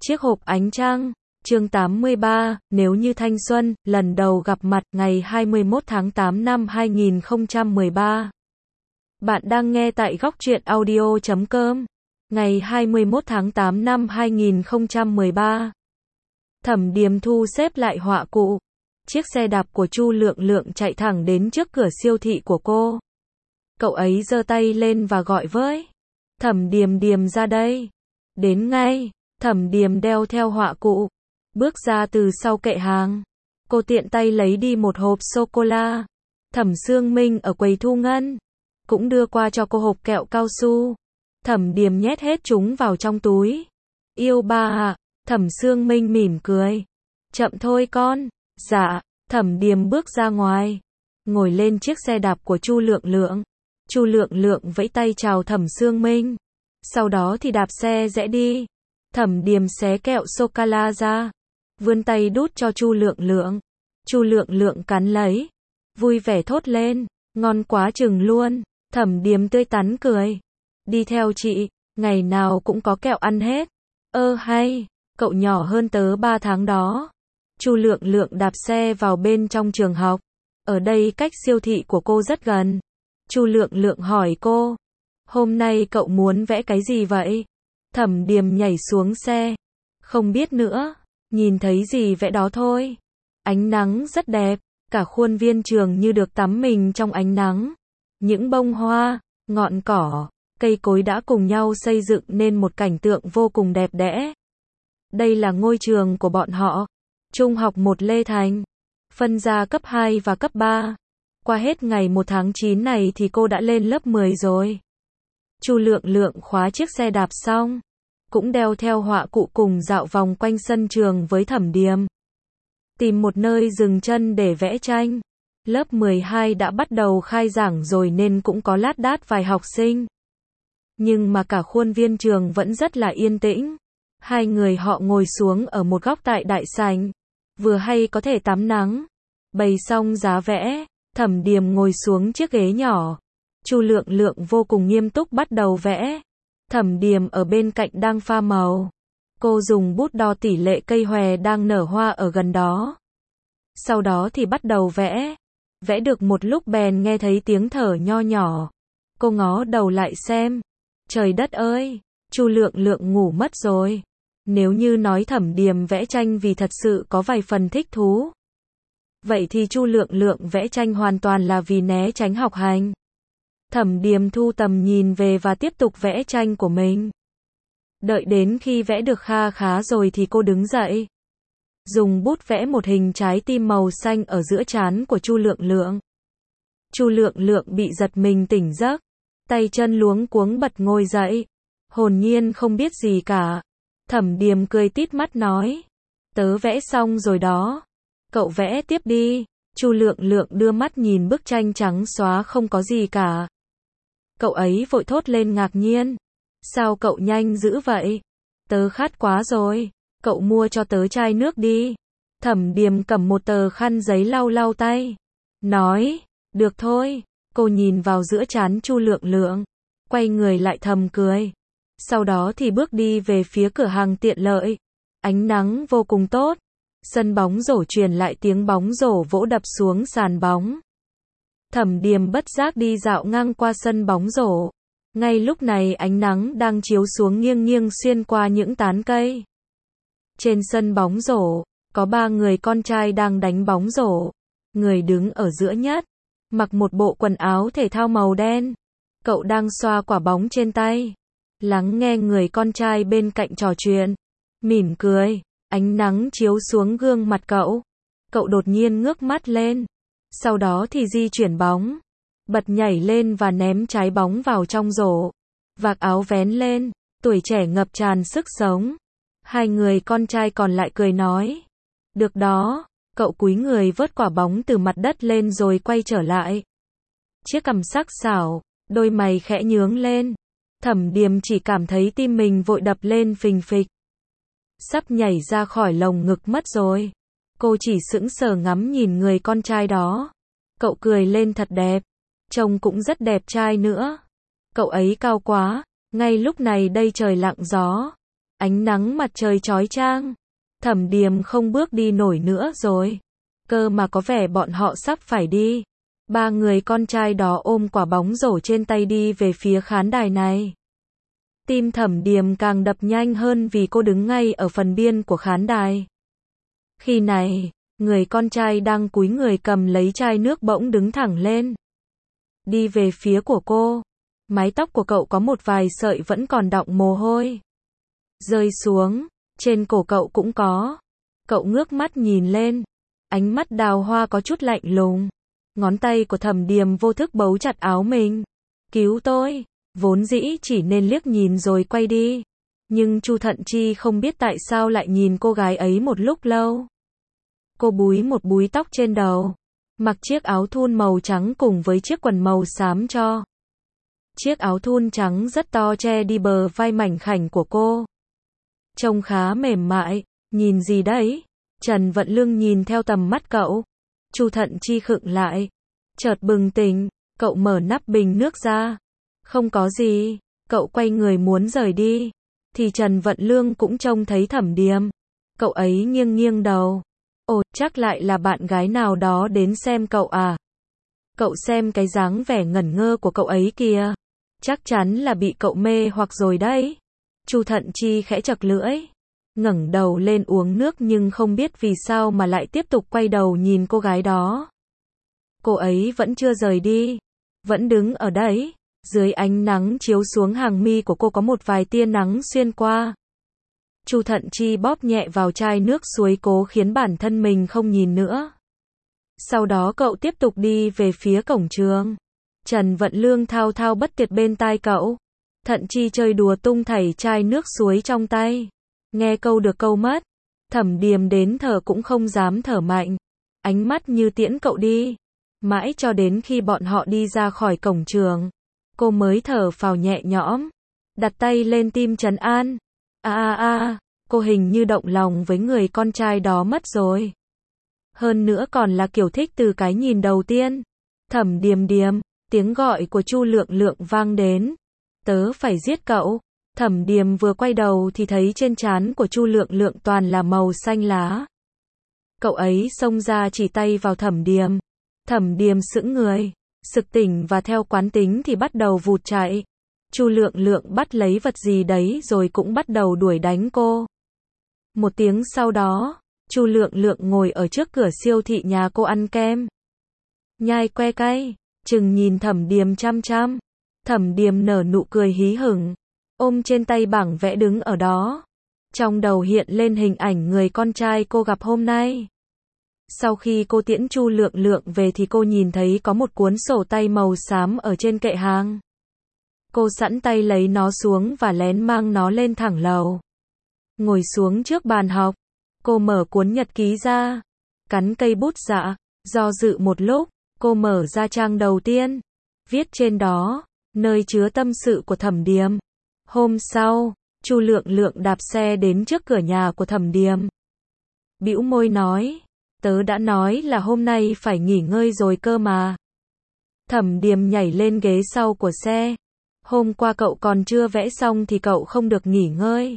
Chiếc hộp ánh trăng, chương 83, nếu như thanh xuân, lần đầu gặp mặt ngày 21 tháng 8 năm 2013. Bạn đang nghe tại góc truyện audio.com. Ngày 21 tháng 8 năm 2013. Thẩm Điềm thu xếp lại họa cụ. Chiếc xe đạp của Chu Lượng Lượng chạy thẳng đến trước cửa siêu thị của cô. Cậu ấy giơ tay lên và gọi với Thẩm Điềm Điềm ra đây. Đến ngay. Thẩm Điềm đeo theo họa cụ, bước ra từ sau kệ hàng. Cô tiện tay lấy đi một hộp sô-cô-la. Thẩm Sương Minh ở quầy thu ngân cũng đưa qua cho cô hộp kẹo cao su. Thẩm Điềm nhét hết chúng vào trong túi. Yêu ba ạ. Thẩm Sương Minh mỉm cười. Chậm thôi con. Dạ. Thẩm Điềm bước ra ngoài, ngồi lên chiếc xe đạp của Chu Lượng Lượng. Chu Lượng Lượng vẫy tay chào Thẩm Sương Minh, sau đó thì đạp xe rẽ đi. Thẩm Điềm xé kẹo sô-cô-la ra, vươn tay đút cho Chu Lượng Lượng. Chu Lượng Lượng cắn lấy, vui vẻ thốt lên, ngon quá chừng luôn. Thẩm Điềm tươi tắn cười. Đi theo chị, ngày nào cũng có kẹo ăn hết. Hay, cậu nhỏ hơn tớ 3 tháng đó. Chu Lượng Lượng đạp xe vào bên trong trường học. Ở đây cách siêu thị của cô rất gần. Chu Lượng Lượng hỏi cô, hôm nay cậu muốn vẽ cái gì vậy? Thẩm Điềm nhảy xuống xe. Không biết nữa, nhìn thấy gì vẽ đó thôi. Ánh nắng rất đẹp, cả khuôn viên trường như được tắm mình trong ánh nắng. Những bông hoa, ngọn cỏ, cây cối đã cùng nhau xây dựng nên một cảnh tượng vô cùng đẹp đẽ. Đây là ngôi trường của bọn họ, Trung học 1 Lê Thành, phân ra cấp 2 và cấp 3. Qua hết ngày 1 tháng 9 này thì cô đã lên lớp 10 rồi. Chu Lượng Lượng khóa chiếc xe đạp xong, cũng đeo theo họa cụ cùng dạo vòng quanh sân trường với Thẩm Điềm. Tìm một nơi dừng chân để vẽ tranh. Lớp 12 đã bắt đầu khai giảng rồi nên cũng có lác đác vài học sinh. Nhưng mà cả khuôn viên trường vẫn rất là yên tĩnh. Hai người họ ngồi xuống ở một góc tại đại sảnh, vừa hay có thể tắm nắng. Bày xong giá vẽ, Thẩm Điềm ngồi xuống chiếc ghế nhỏ. Chu Lượng Lượng vô cùng nghiêm túc bắt đầu vẽ. Thẩm Điềm ở bên cạnh đang pha màu. Cô dùng bút đo tỷ lệ cây hòe đang nở hoa ở gần đó. Sau đó thì bắt đầu vẽ. Vẽ được một lúc bèn nghe thấy tiếng thở nho nhỏ. Cô ngó đầu lại xem. Trời đất ơi, Chu Lượng Lượng ngủ mất rồi. Nếu như nói Thẩm Điềm vẽ tranh vì thật sự có vài phần thích thú, vậy thì Chu Lượng Lượng vẽ tranh hoàn toàn là vì né tránh học hành. Thẩm Điềm thu tầm nhìn về và tiếp tục vẽ tranh của mình. Đợi đến khi vẽ được kha khá rồi thì cô đứng dậy, dùng bút vẽ một hình trái tim màu xanh ở giữa trán của Chu Lượng Lượng. Chu Lượng Lượng bị giật mình tỉnh giấc, tay chân luống cuống bật ngồi dậy, hồn nhiên không biết gì cả. Thẩm Điềm cười tít mắt nói, tớ vẽ xong rồi đó, cậu vẽ tiếp đi. Chu Lượng Lượng đưa mắt nhìn bức tranh trắng xóa không có gì cả. Cậu ấy vội thốt lên ngạc nhiên, sao cậu nhanh dữ vậy? Tớ khát quá rồi, cậu mua cho tớ chai nước đi. Thẩm Điềm cầm một tờ khăn giấy lau lau tay, nói, được thôi. Cô nhìn vào giữa trán Chu Lượng Lượng, quay người lại thầm cười. Sau đó thì bước đi về phía cửa hàng tiện lợi. Ánh nắng vô cùng tốt. Sân bóng rổ truyền lại tiếng bóng rổ vỗ đập xuống sàn bóng. Thẩm Điềm bất giác đi dạo ngang qua sân bóng rổ. Ngay lúc này ánh nắng đang chiếu xuống nghiêng nghiêng xuyên qua những tán cây. Trên sân bóng rổ, có 3 người con trai đang đánh bóng rổ. Người đứng ở giữa nhất, mặc một bộ quần áo thể thao màu đen. Cậu đang xoa quả bóng trên tay, lắng nghe người con trai bên cạnh trò chuyện, mỉm cười. Ánh nắng chiếu xuống gương mặt cậu. Cậu đột nhiên ngước mắt lên, sau đó thì di chuyển bóng, bật nhảy lên và ném trái bóng vào trong rổ. Vạt áo vén lên, tuổi trẻ ngập tràn sức sống. Hai người con trai còn lại cười nói, được đó. Cậu cúi người vớt quả bóng từ mặt đất lên rồi quay trở lại. Chiếc cằm sắc sảo, đôi mày khẽ nhướng lên. Thẩm Điềm chỉ cảm thấy tim mình vội đập lên phình phịch, sắp nhảy ra khỏi lồng ngực mất rồi. Cô chỉ sững sờ ngắm nhìn người con trai đó. Cậu cười lên thật đẹp, trông cũng rất đẹp trai nữa. Cậu ấy cao quá. Ngay lúc này đây trời lặng gió, Ánh nắng mặt trời chói chang. Thẩm Điềm không bước đi nổi nữa rồi. Cơ mà có vẻ bọn họ sắp phải đi. Ba người con trai đó ôm quả bóng rổ trên tay đi về phía khán đài này. Tim Thẩm Điềm càng đập nhanh hơn vì cô đứng ngay ở phần biên của khán đài. Khi này, người con trai đang cúi người cầm lấy chai nước bỗng đứng thẳng lên. Đi về phía của cô. Mái tóc của cậu có một vài sợi vẫn còn đọng mồ hôi. Rơi xuống, trên cổ cậu cũng có. Cậu ngước mắt nhìn lên. Ánh mắt đào hoa có chút lạnh lùng. Ngón tay của Thẩm Điềm vô thức bấu chặt áo mình. Cứu tôi. Vốn dĩ chỉ nên liếc nhìn rồi quay đi. Nhưng Chu Thận Chi không biết tại sao lại nhìn cô gái ấy một lúc lâu. Cô búi một búi tóc trên đầu. Mặc chiếc áo thun màu trắng cùng với chiếc quần màu xám cho. Chiếc áo thun trắng rất to che đi bờ vai mảnh khảnh của cô. Trông khá mềm mại. Nhìn gì đấy? Trần Vận Lương nhìn theo tầm mắt cậu. Chu Thận Chi khựng lại. Chợt bừng tỉnh, cậu mở nắp bình nước ra. Không có gì. Cậu quay người muốn rời đi. Thì Trần Vận Lương cũng trông thấy Thẩm Điềm. Cậu ấy nghiêng nghiêng đầu. Ồ, chắc lại là bạn gái nào đó đến xem cậu à? Cậu xem cái dáng vẻ ngẩn ngơ của cậu ấy kìa. Chắc chắn là bị cậu mê hoặc rồi đấy. Chu Thận Chi khẽ chật lưỡi. Ngẩng đầu lên uống nước nhưng không biết vì sao mà lại tiếp tục quay đầu nhìn cô gái đó. Cô ấy vẫn chưa rời đi. Vẫn đứng ở đấy. Dưới ánh nắng chiếu xuống hàng mi của cô có một vài tia nắng xuyên qua. Chu Thận Chi bóp nhẹ vào chai nước suối cố khiến bản thân mình không nhìn nữa. Sau đó cậu tiếp tục đi về phía cổng trường. Trần Vận Lương thao thao bất tuyệt bên tai cậu. Thận Chi chơi đùa tung thảy chai nước suối trong tay. Nghe câu được câu mất. Thẩm Điềm đến thở cũng không dám thở mạnh. Ánh mắt như tiễn cậu đi. Mãi cho đến khi bọn họ đi ra khỏi cổng trường. Cô mới thở phào nhẹ nhõm. Đặt tay lên tim trấn an. Cô hình như động lòng với người con trai đó mất rồi. Hơn nữa còn là kiểu thích từ cái nhìn đầu tiên. Thẩm Điềm Điềm, tiếng gọi của Chu Lượng Lượng vang đến. Tớ phải giết cậu. Thẩm Điềm vừa quay đầu thì thấy trên trán của Chu Lượng Lượng toàn là màu xanh lá. Cậu ấy xông ra chỉ tay vào Thẩm Điềm. Thẩm Điềm sững người, sực tỉnh và theo quán tính thì bắt đầu vụt chạy. Chu Lượng Lượng bắt lấy vật gì đấy rồi cũng bắt đầu đuổi đánh cô. Một tiếng sau đó, Chu Lượng Lượng ngồi ở trước cửa siêu thị nhà cô ăn kem. Nhai que cay, chừng nhìn Thẩm Điềm chăm chăm. Thẩm Điềm nở nụ cười hí hửng, ôm trên tay bảng vẽ đứng ở đó. Trong đầu hiện lên hình ảnh người con trai cô gặp hôm nay. Sau khi cô tiễn Chu Lượng Lượng về thì cô nhìn thấy có một cuốn sổ tay màu xám ở trên kệ hàng. Cô sẵn tay lấy nó xuống và lén mang nó lên thẳng lầu. Ngồi xuống trước bàn học, cô mở cuốn nhật ký ra, cắn cây bút dạ, do dự một lúc, cô mở ra trang đầu tiên, viết trên đó, nơi chứa tâm sự của Thẩm Điềm. Hôm sau, Chu Lượng Lượng đạp xe đến trước cửa nhà của Thẩm Điềm. Bĩu môi nói, tớ đã nói là hôm nay phải nghỉ ngơi rồi cơ mà. Thẩm Điềm nhảy lên ghế sau của xe. Hôm qua cậu còn chưa vẽ xong thì cậu không được nghỉ ngơi.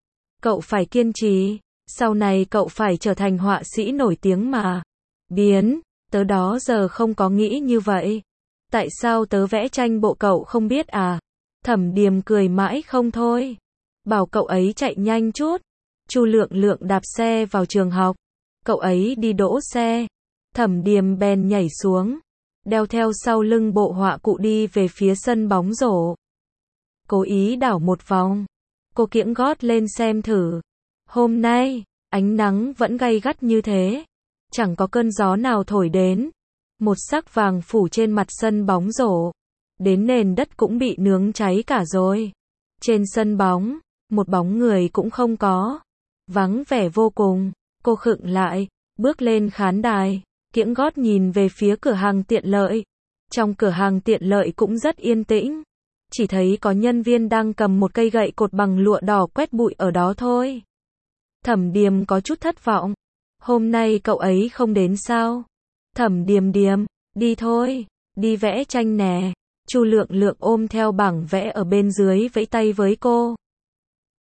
Cậu phải kiên trì, sau này cậu phải trở thành họa sĩ nổi tiếng mà. Biến, tớ đó giờ không có nghĩ như vậy. Tại sao tớ vẽ tranh bộ cậu không biết à? Thẩm Điềm cười mãi không thôi. Bảo cậu ấy chạy nhanh chút. Chu Lượng Lượng đạp xe vào trường học. Cậu ấy đi đỗ xe. Thẩm Điềm bèn nhảy xuống. Đeo theo sau lưng bộ họa cụ đi về phía sân bóng rổ. Cố ý đảo một vòng. Cô kiễng gót lên xem thử. Hôm nay, ánh nắng vẫn gay gắt như thế. Chẳng có cơn gió nào thổi đến. Một sắc vàng phủ trên mặt sân bóng rổ. Đến nền đất cũng bị nướng cháy cả rồi. Trên sân bóng, một bóng người cũng không có. Vắng vẻ vô cùng. Cô khựng lại, bước lên khán đài, kiễng gót nhìn về phía cửa hàng tiện lợi. Trong cửa hàng tiện lợi cũng rất yên tĩnh. Chỉ thấy có nhân viên đang cầm một cây gậy cột bằng lụa đỏ quét bụi ở đó thôi. Thẩm Điềm có chút thất vọng. Hôm nay cậu ấy không đến sao? Thẩm Điềm Điềm, đi thôi, đi vẽ tranh nè. Chu Lượng Lượng ôm theo bảng vẽ ở bên dưới vẫy tay với cô.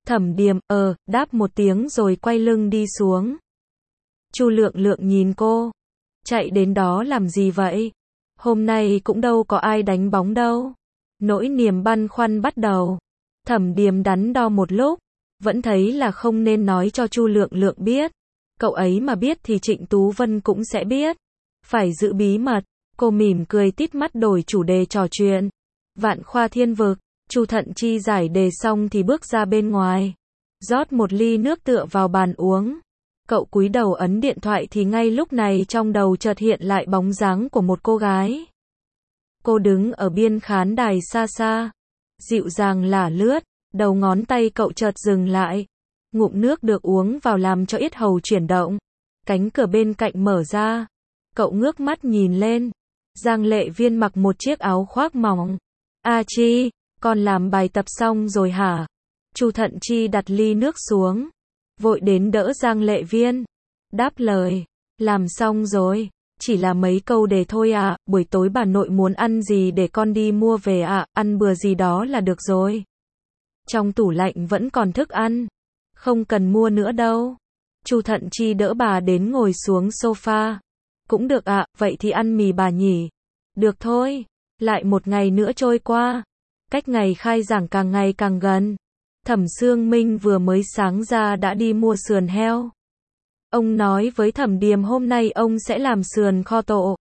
Thẩm Điềm, đáp một tiếng rồi quay lưng đi xuống. Chu Lượng Lượng nhìn cô. Chạy đến đó làm gì vậy? Hôm nay cũng đâu có ai đánh bóng đâu. Nỗi niềm băn khoăn bắt đầu. Thẩm Điềm đắn đo một lúc, vẫn thấy là không nên nói cho Chu Lượng Lượng biết. Cậu ấy mà biết thì Trịnh Tú Vân cũng sẽ biết. Phải giữ bí mật. Cô mỉm cười tít mắt đổi chủ đề trò chuyện. Vạn Khoa Thiên Vực. Chu Thận Chi giải đề xong thì bước ra bên ngoài. Rót một ly nước tựa vào bàn uống. Cậu cúi đầu ấn điện thoại thì ngay lúc này trong đầu chợt hiện lại bóng dáng của một cô gái. Cô đứng ở biên khán đài xa xa. Dịu dàng lả lướt. Đầu ngón tay cậu chợt dừng lại. Ngụm nước được uống vào làm cho yết hầu chuyển động. Cánh cửa bên cạnh mở ra. Cậu ngước mắt nhìn lên. Giang Lệ Viên mặc một chiếc áo khoác mỏng. A Chi, con làm bài tập xong rồi hả? Chu Thận Chi đặt ly nước xuống. Vội đến đỡ Giang Lệ Viên. Đáp lời. Làm xong rồi. Chỉ là mấy câu đề thôi ạ. Buổi tối bà nội muốn ăn gì để con đi mua về ạ. Ăn bừa gì đó là được rồi. Trong tủ lạnh vẫn còn thức ăn. Không cần mua nữa đâu. Chu Thận Chi đỡ bà đến ngồi xuống sofa. Cũng được ạ, vậy thì ăn mì bà nhỉ? Được thôi. Lại một ngày nữa trôi qua. Cách ngày khai giảng càng ngày càng gần. Thẩm Sương Minh vừa mới sáng ra đã đi mua sườn heo. Ông nói với Thẩm Điềm hôm nay ông sẽ làm sườn kho tộ.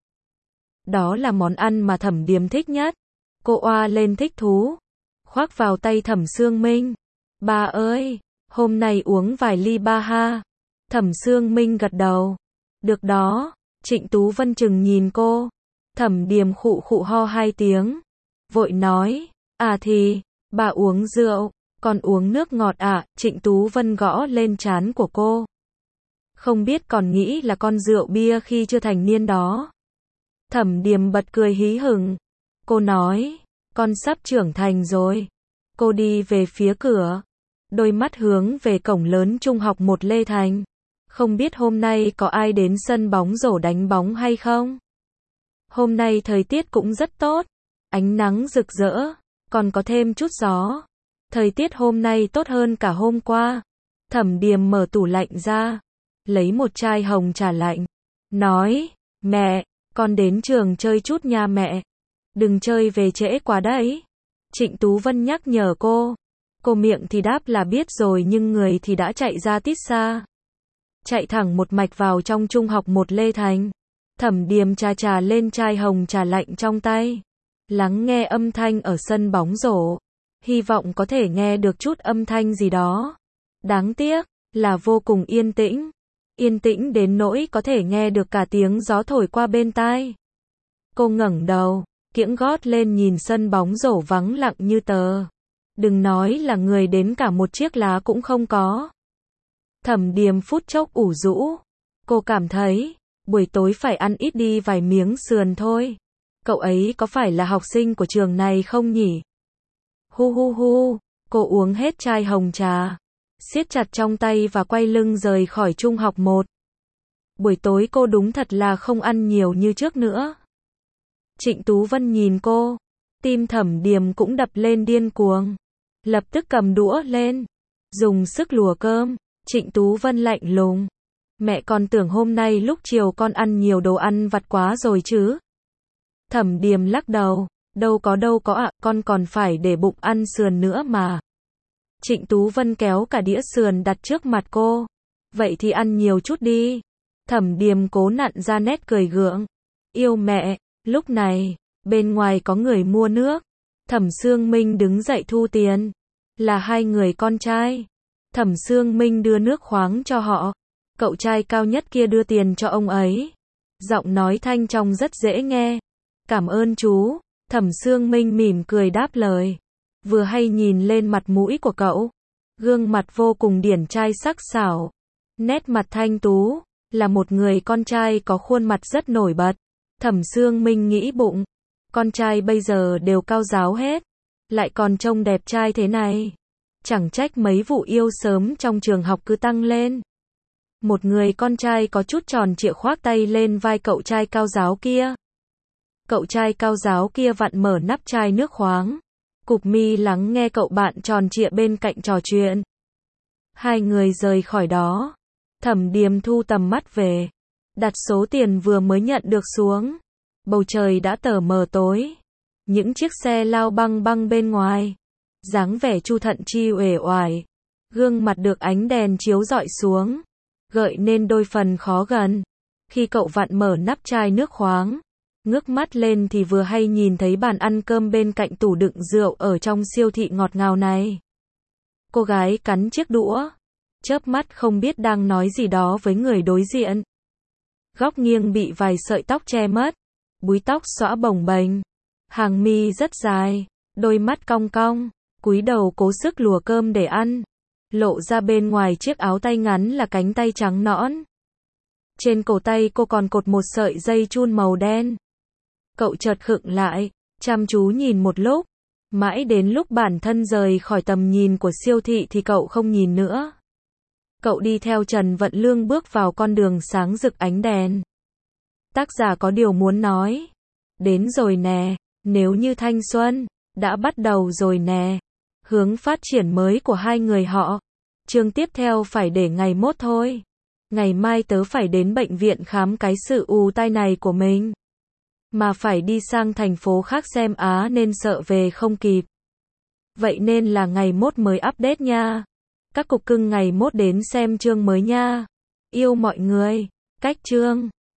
Đó là món ăn mà Thẩm Điềm thích nhất. Cô oa lên thích thú. Khoác vào tay Thẩm Sương Minh. Ba ơi, hôm nay uống vài ly ba ha. Thẩm Sương Minh gật đầu. Được đó. Trịnh Tú Vân chừng nhìn cô. Thẩm Điềm khụ khụ ho hai tiếng. Vội nói, à thì, bà uống rượu, còn uống nước ngọt à? Trịnh Tú Vân gõ lên trán của cô. Không biết còn nghĩ là con rượu bia khi chưa thành niên đó. Thẩm Điềm bật cười hí hửng. Cô nói, con sắp trưởng thành rồi. Cô đi về phía cửa. Đôi mắt hướng về cổng lớn trung học 1 Lê Thành. Không biết hôm nay có ai đến sân bóng rổ đánh bóng hay không? Hôm nay thời tiết cũng rất tốt. Ánh nắng rực rỡ. Còn có thêm chút gió. Thời tiết hôm nay tốt hơn cả hôm qua. Thẩm Điềm mở tủ lạnh ra. Lấy một chai hồng trà lạnh. Nói, mẹ, con đến trường chơi chút nha mẹ. Đừng chơi về trễ quá đấy. Trịnh Tú Vân nhắc nhở cô. Cô miệng thì đáp là biết rồi nhưng người thì đã chạy ra tít xa. Chạy thẳng một mạch vào trong trung học 1 Lê Thành. Thẩm Điềm trà lên chai hồng trà lạnh trong tay. Lắng nghe âm thanh ở sân bóng rổ. Hy vọng có thể nghe được chút âm thanh gì đó. Đáng tiếc là vô cùng yên tĩnh. Yên tĩnh đến nỗi có thể nghe được cả tiếng gió thổi qua bên tai. Cô ngẩng đầu, kiễng gót lên nhìn sân bóng rổ vắng lặng như tờ. Đừng nói là người đến cả một chiếc lá cũng không có. Thẩm Điềm phút chốc ủ rũ. Cô cảm thấy, buổi tối phải ăn ít đi vài miếng sườn thôi. Cậu ấy có phải là học sinh của trường này không nhỉ? Hu hu hu, cô uống hết chai hồng trà. Siết chặt trong tay và quay lưng rời khỏi trung học 1. Buổi tối cô đúng thật là không ăn nhiều như trước nữa. Trịnh Tú Vân nhìn cô. Tim Thẩm Điềm cũng đập lên điên cuồng. Lập tức cầm đũa lên. Dùng sức lùa cơm. Trịnh Tú Vân lạnh lùng. Mẹ còn tưởng hôm nay lúc chiều con ăn nhiều đồ ăn vặt quá rồi chứ. Thẩm Điềm lắc đầu. Đâu có ạ, con còn phải để bụng ăn sườn nữa mà. Trịnh Tú Vân kéo cả đĩa sườn đặt trước mặt cô. Vậy thì ăn nhiều chút đi. Thẩm Điềm cố nặn ra nét cười gượng. Yêu mẹ. Lúc này, bên ngoài có người mua nước. Thẩm Sương Minh đứng dậy thu tiền. Là hai người con trai. Thẩm Sương Minh đưa nước khoáng cho họ. Cậu trai cao nhất kia đưa tiền cho ông ấy. Giọng nói thanh trong rất dễ nghe. Cảm ơn chú. Thẩm Sương Minh mỉm cười đáp lời. Vừa hay nhìn lên mặt mũi của cậu. Gương mặt vô cùng điển trai sắc sảo. Nét mặt thanh tú. Là một người con trai có khuôn mặt rất nổi bật. Thẩm Sương Minh nghĩ bụng. Con trai bây giờ đều cao ráo hết. Lại còn trông đẹp trai thế này. Chẳng trách mấy vụ yêu sớm trong trường học cứ tăng lên. Một người con trai có chút tròn trịa khoác tay lên vai cậu trai cao ráo kia. Cậu trai cao ráo kia vặn mở nắp chai nước khoáng. Cụp mi lắng nghe cậu bạn tròn trịa bên cạnh trò chuyện. Hai người rời khỏi đó. Thẩm Điềm thu tầm mắt về. Đặt số tiền vừa mới nhận được xuống. Bầu trời đã tờ mờ tối. Những chiếc xe lao băng băng bên ngoài. Dáng vẻ Chu Thận Chi uể oải. Gương mặt được ánh đèn chiếu rọi xuống. Gợi nên đôi phần khó gần. Khi cậu vặn mở nắp chai nước khoáng. Ngước mắt lên thì vừa hay nhìn thấy bàn ăn cơm bên cạnh tủ đựng rượu ở trong siêu thị ngọt ngào này. Cô gái cắn chiếc đũa. Chớp mắt không biết đang nói gì đó với người đối diện. Góc nghiêng bị vài sợi tóc che mất. Búi tóc xõa bồng bềnh. Hàng mi rất dài. Đôi mắt cong cong. Cúi đầu cố sức lùa cơm để ăn. Lộ ra bên ngoài chiếc áo tay ngắn là cánh tay trắng nõn. Trên cổ tay cô còn cột một sợi dây chun màu đen. Cậu chợt khựng lại, chăm chú nhìn một lúc. Mãi đến lúc bản thân rời khỏi tầm nhìn của siêu thị thì cậu không nhìn nữa. Cậu đi theo Trần Vận Lương bước vào con đường sáng rực ánh đèn. Tác giả có điều muốn nói. Đến rồi nè, nếu như thanh xuân, đã bắt đầu rồi nè. Hướng phát triển mới của hai người họ. Chương tiếp theo phải để ngày mốt thôi. Ngày mai tớ phải đến bệnh viện khám cái sự ù tai này của mình. Mà phải đi sang thành phố khác xem nên sợ về không kịp. Vậy nên là ngày mốt mới update nha. Các cục cưng ngày mốt đến xem chương mới nha. Yêu mọi người. Cách chương.